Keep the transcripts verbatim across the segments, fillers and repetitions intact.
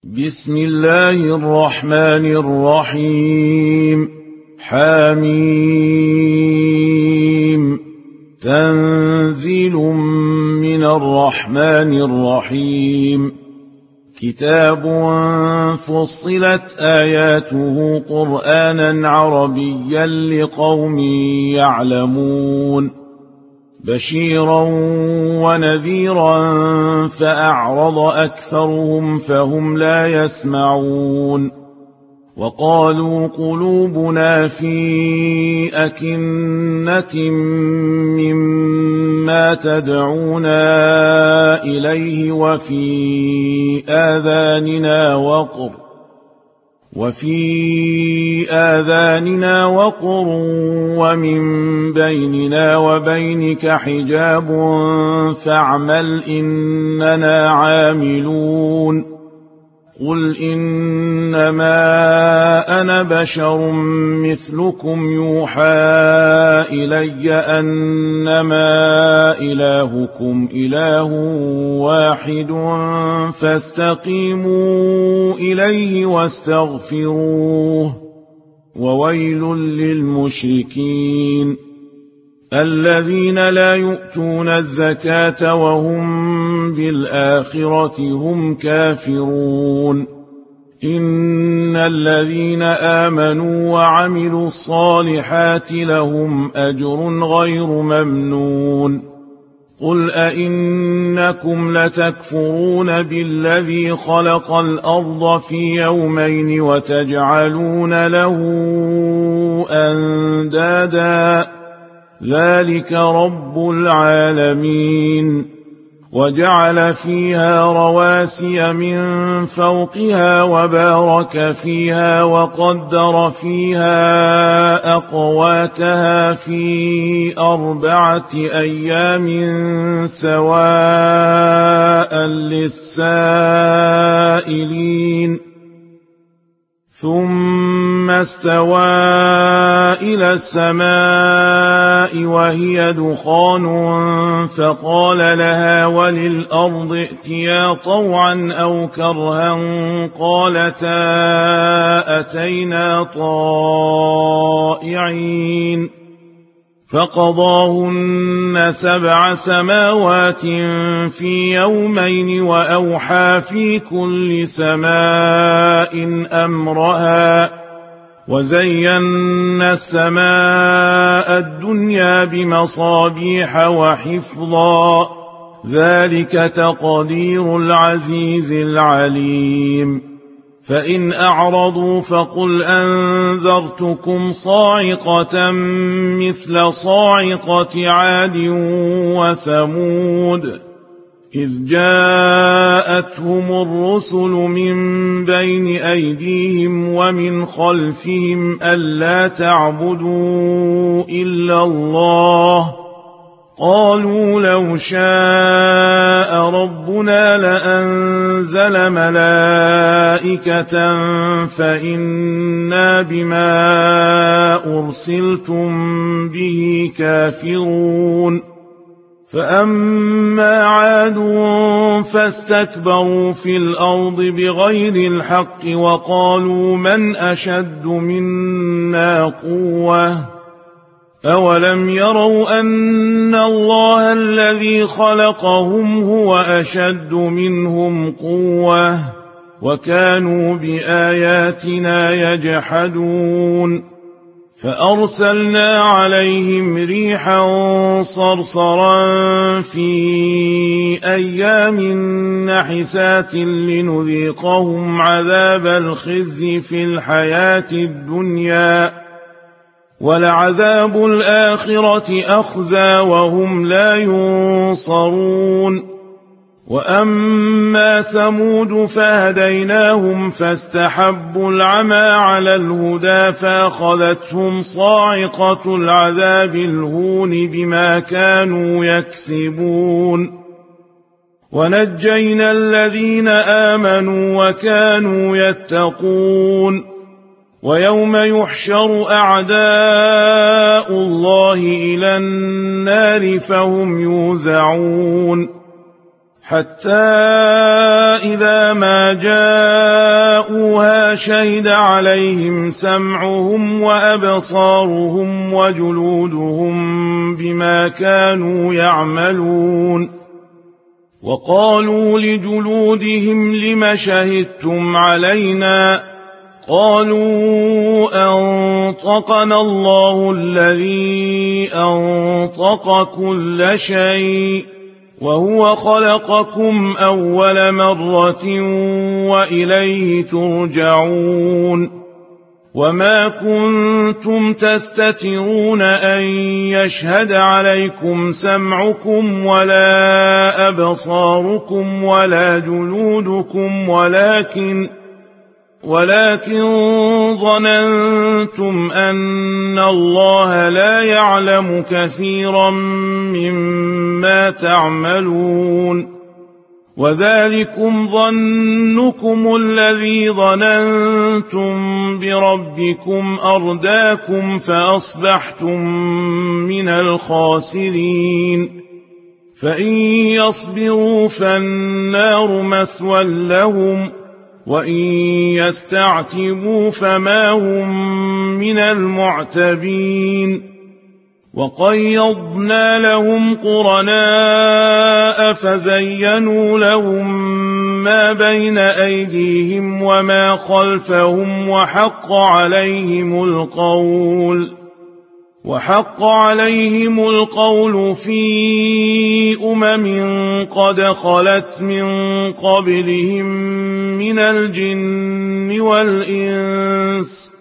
بسم الله الرحمن الرحيم. حميم. تنزيل من الرحمن الرحيم. كتاب فصلت آياته قرآنا عربيا لقوم يعلمون بشيرا ونذيرا فأعرض أكثرهم فهم لا يسمعون. وقالوا قلوبنا في أكنة مما تدعونا إليه وفي آذاننا وقر وفي آذاننا وقر ومن بيننا وبينك حجاب فاعمل إننا عاملون. قل إنما أنا بشر مثلكم يوحى إلي أنما إلهكم إله واحد فاستقيموا إليه واستغفروه. وويل للمشركين الذين لا يؤتون الزكاة وهم بالآخرة هم كافرون. إن الذين آمنوا وعملوا الصالحات لهم أجر غير ممنون. قل أئنكم لتكفرون بالذي خلق الأرض في يومين وتجعلون له أندادا ذلك رب العالمين. وجعل فيها رواسي من فوقها وبارك فيها وقدر فيها أقواتها في أربعة أيام سواء للسائلين. ثم استوى إلى السماء وهي دخان فقال لها وللأرض ائتيا طوعا أو كرها قالتا أتينا طائعين. فقضاهن سبع سماوات في يومين وأوحى في كل سماء أمرها وزينا السماء الدنيا بمصابيح وحفظا ذلك تقدير العزيز العليم. فإن أعرضوا فقل أنذرتكم صاعقة مثل صاعقة عاد وثمود إذ جاءتهم الرسل من بين أيديهم ومن خلفهم ألا تعبدوا إلا الله قالوا لو شاء ربنا لأنزل ملائكة فإنا بما أرسلتم به كافرون. فأما عاد فاستكبروا في الأرض بغير الحق وقالوا من أشد منا قوة أولم يروا أن الله الذي خلقهم هو أشد منهم قوة وكانوا بآياتنا يجحدون. فأرسلنا عليهم ريحا صرصرا في أيام نحسات لنذيقهم عذاب الخزي في الحياة الدنيا ولعذاب الآخرة أخزى وهم لا ينصرون. وأما ثمود فهديناهم فاستحبوا العمى على الهدى فأخذتهم صاعقة العذاب الهون بما كانوا يكسبون. ونجينا الذين آمنوا وكانوا يتقون. ويوم يحشر أعداء الله إلى النار فهم يوزعون حتى إذا ما جاءوها شهد عليهم سمعهم وأبصارهم وجلودهم بما كانوا يعملون وقالوا لجلودهم لم شهدتم علينا قالوا أنطقنا الله الذي أنطق كل شيء وهو خلقكم أول مرة وإليه ترجعون وما كنتم تستترون أن يشهد عليكم سمعكم ولا أبصاركم ولا جلودكم ولكن ولكن ظننتم أن الله لا يعلم كثيرا مما تعملون وذلكم ظنكم الذي ظننتم بربكم أرداكم فأصبحتم من الخاسرين فإن يصبروا فالنار مثوى لهم وإن يستعتبوا فما هم من المعتبين وقيضنا لهم قرناء فزينوا لهم ما بين أيديهم وما خلفهم وحق عليهم القول وحق عليهم القول في أمم قد خلت من قبلهم من الجن والإنس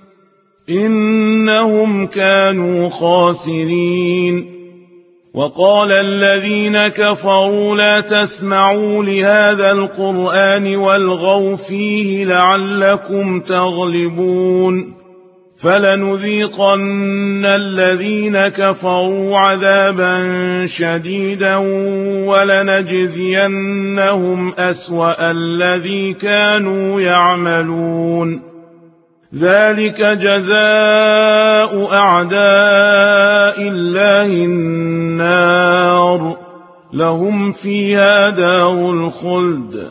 إنهم كانوا خاسرين وقال الذين كفروا لا تسمعوا لهذا القرآن والغوا فيه لعلكم تغلبون فلنذيقن الذين كفروا عذابا شديدا ولنجزينهم أسوأ الذي كانوا يعملون ذلك جزاء أعداء الله النار لهم فيها دار الخلد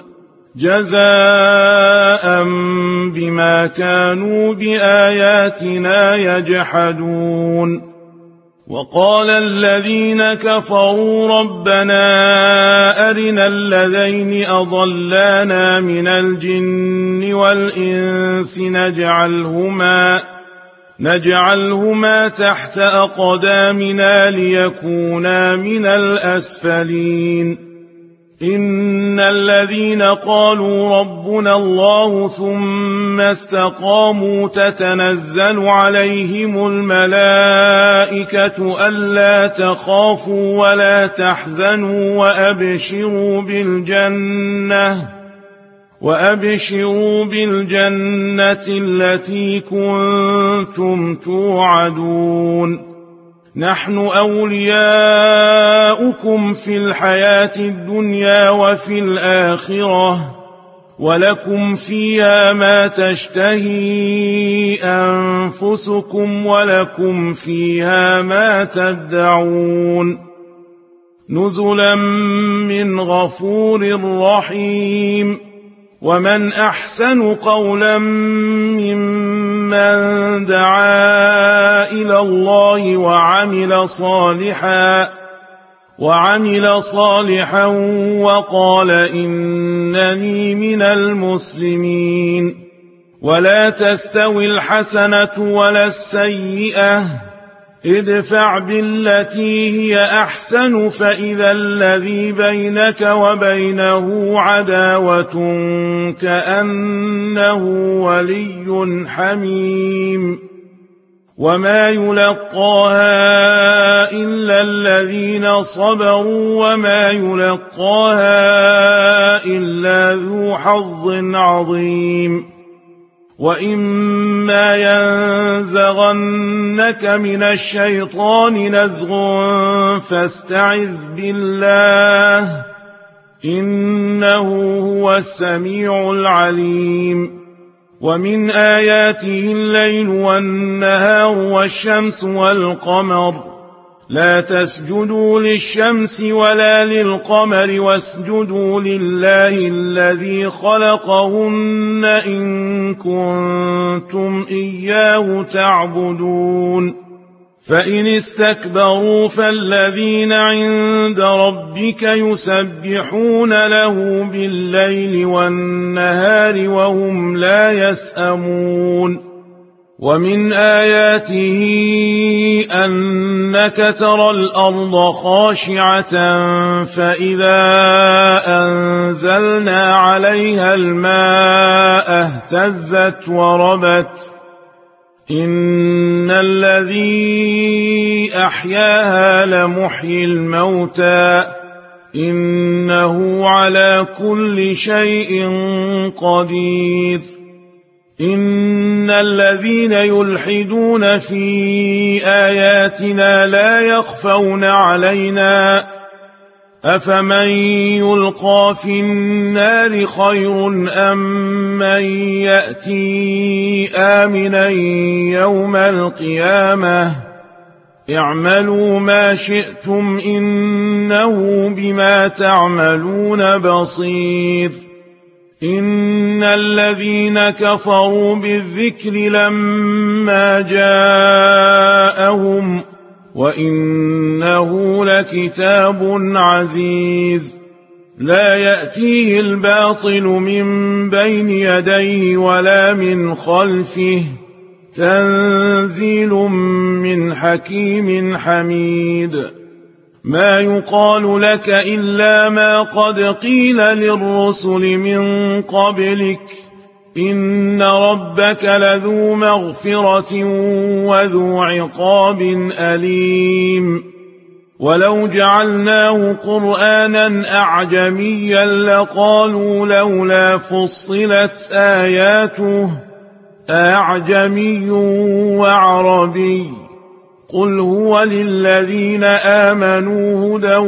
جزاء بما كانوا بآياتنا يجحدون وقال الذين كفروا ربنا أرنا الذين أضلانا من الجن والإنس نجعلهما نجعلهما تحت أقدامنا ليكونا من الأسفلين إن الذين قالوا ربنا الله ثم استقاموا تتنزل عليهم الملائكة ألا تخافوا ولا تحزنوا وأبشروا بالجنة وأبشروا بالجنة التي كنتم توعدون نحن أولياؤكم في الحياة الدنيا وفي الآخرة ولكم فيها ما تشتهي أنفسكم ولكم فيها ما تدعون نزلا من غفور رحيم ومن أحسن قولا ممن دعا إلى الله وعمل صالحا وعمل صالحا وقال إنني من المسلمين ولا تستوي الحسنة ولا السيئة ادفع بالتي هي أحسن فإذا الذي بينك وبينه عداوة كأنه ولي حميم وما يلقاها إلا الذين صبروا وما يلقاها إلا ذو حظ عظيم وإما ينزغنك من الشيطان نزغ فاستعذ بالله إنه هو السميع العليم ومن آياته الليل والنهار والشمس والقمر لا تسجدوا للشمس ولا للقمر واسجدوا لله الذي خلقهن إن كنتم إياه تعبدون فإن استكبروا فالذين عند ربك يسبحون له بالليل والنهار وهم لا يسأمون ومن آياته أنك ترى الأرض خاشعة فإذا أنزلنا عليها الماء اهتزت وربت إن الذي أحياها لمحيي الموتى إنه على كل شيء قدير إن الذين يلحدون في آياتنا لا يخفون علينا أفمن يلقى في النار خير أم من يأتي آمنا يوم القيامة اعملوا ما شئتم إنه بما تعملون بصير إن الذين كفروا بالذكر لما جاءهم وإنه لكتاب عزيز لا يأتيه الباطل من بين يديه ولا من خلفه تنزيل من حكيم حميد ما يقال لك إلا ما قد قيل للرسل من قبلك إن ربك لذو مغفرة وذو عقاب أليم ولو جعلناه قرآنا أعجميا لقالوا لولا فصلت آياته أعجمي وعربي قل هو للذين آمنوا هدى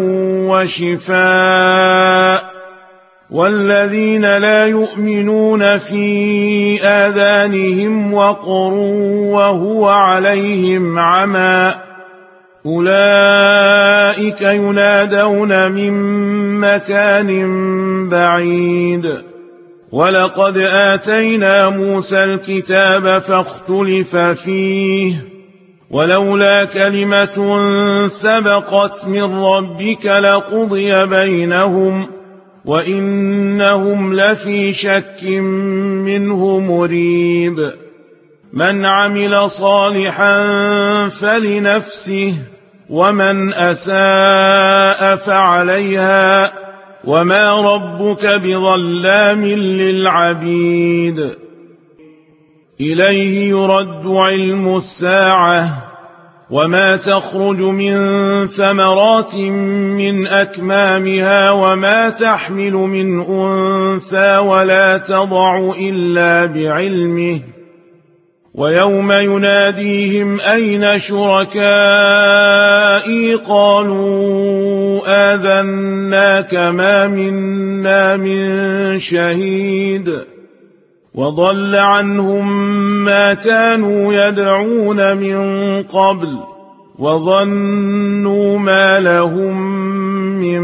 وشفاء والذين لا يؤمنون في آذانهم وقر وهو عليهم عمى أولئك ينادون من مكان بعيد ولقد آتينا موسى الكتاب فاختلف فيه ولولا كلمة سبقت من ربك لقضي بينهم وإنهم لفي شك منه مريب من عمل صالحا فلنفسه ومن أساء فعليها وما ربك بظلام للعبيد إليه يرد علم الساعة وما تخرج من ثمرات من أكمامها وما تحمل من أنثى ولا تضع إلا بعلمه ويوم يناديهم أين شركائي قالوا آذناك ما منا من شهيد وضل عنهم ما كانوا يدعون من قبل وظنوا ما لهم من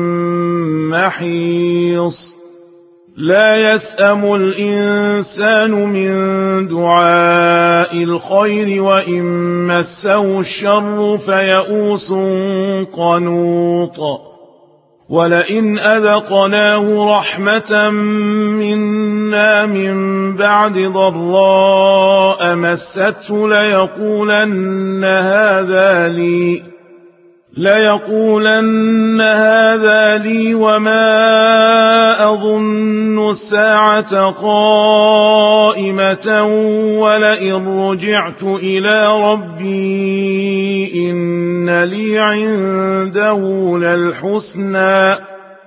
محيص لا يسأم الإنسان من دعاء الخير وإن مسه الشر فيئوس قنوط ولئن أذقناه رحمة منا من بعد ضراء مسته ليقولن هذا لي ليقولن هذا لي وما أظن الساعة قائمة ولئن رجعت إلى ربي إن لي عنده للحسنى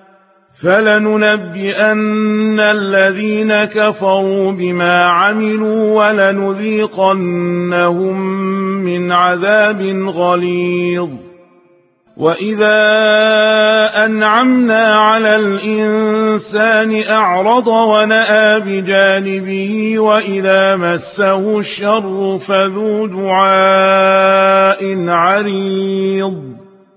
فلننبئن الذين كفروا بما عملوا ولنذيقنهم من عذاب غليظ وإذا أنعمنا على الإنسان أعرض ونأى بجانبه وإذا مسه الشر فذو دعاء عريض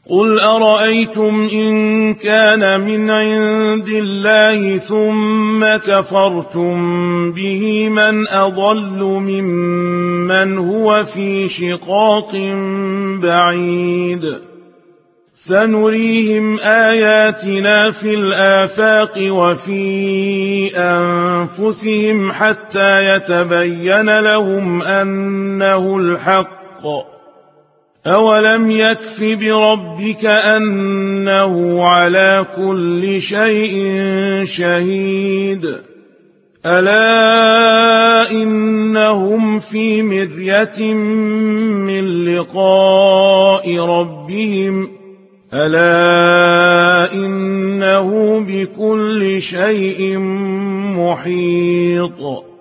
قل أرأيتم إن كان من عند الله ثم كفرتم به من أضل ممن هو في شقاق بعيد سنريهم آياتنا في الآفاق وفي أنفسهم حتى يتبين لهم أنه الحق أولم يكف بربك أنه على كل شيء شهيد ألا إنهم في مرية من لقاء ربهم ألا إنه بكل شيء محيط